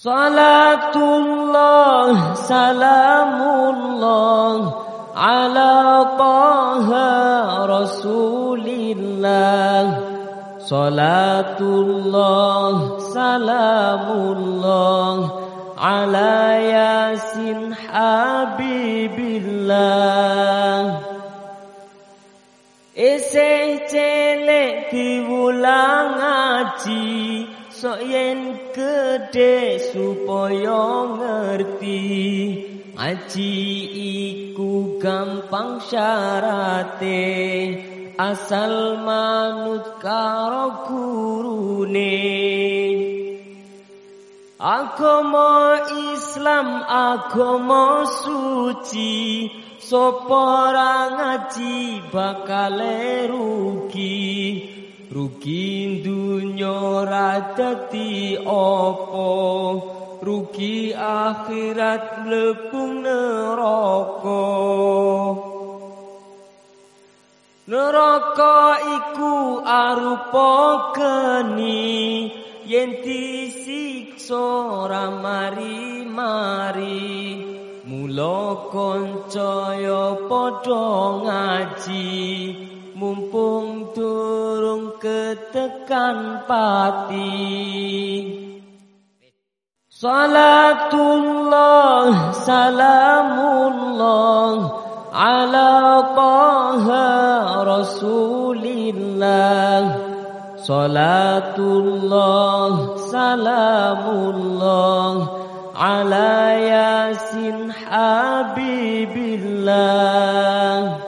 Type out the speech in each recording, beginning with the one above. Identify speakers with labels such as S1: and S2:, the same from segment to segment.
S1: Salatullah salamullah ala taha rasulillah. Salatullah salamullah ala yasin habibillah. Isih celek diwulang ngaji, sok yen gede supaya ngerti. Ngaji iku gampang syarate, asal manut karo gurune. Agama Islam agama suci, sapa ora ngaji bakal rugi. Rugi dunya ora dadi apa, rugi akhirat mlebu neraka. Neraka iku arupa geni, yen disiksa ora mari-mari. Mula kanca ya padha ngaji, mumpung durung ketekan pati. Salatullah salamullah ala taha rasulillah. Salatullah salamullah ala yasin habibillah.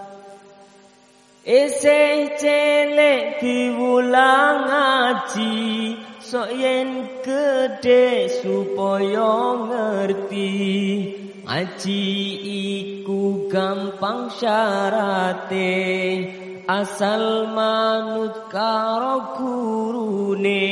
S1: Isih celek diwulang ngaji, sok yen gede supaya ngerti. Ngaji iku gampang syarate, asal manut karo gurune.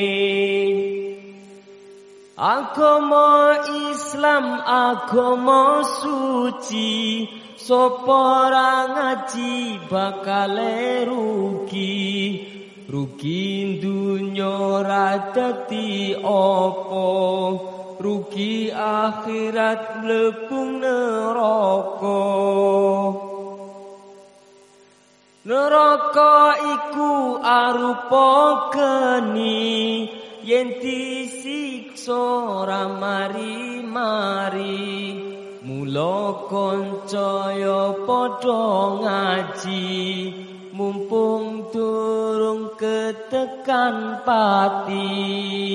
S1: Agama Islam agama suci, sapa ora ngaji bakal rugi. Rugi dunya ora dadi apa, rugi akhirat mlebu neraka. Neraka iku arupa geni, yen disiksa ora mari-mari. Mula kanca ya padha ngaji, mumpung durung ketekan pati.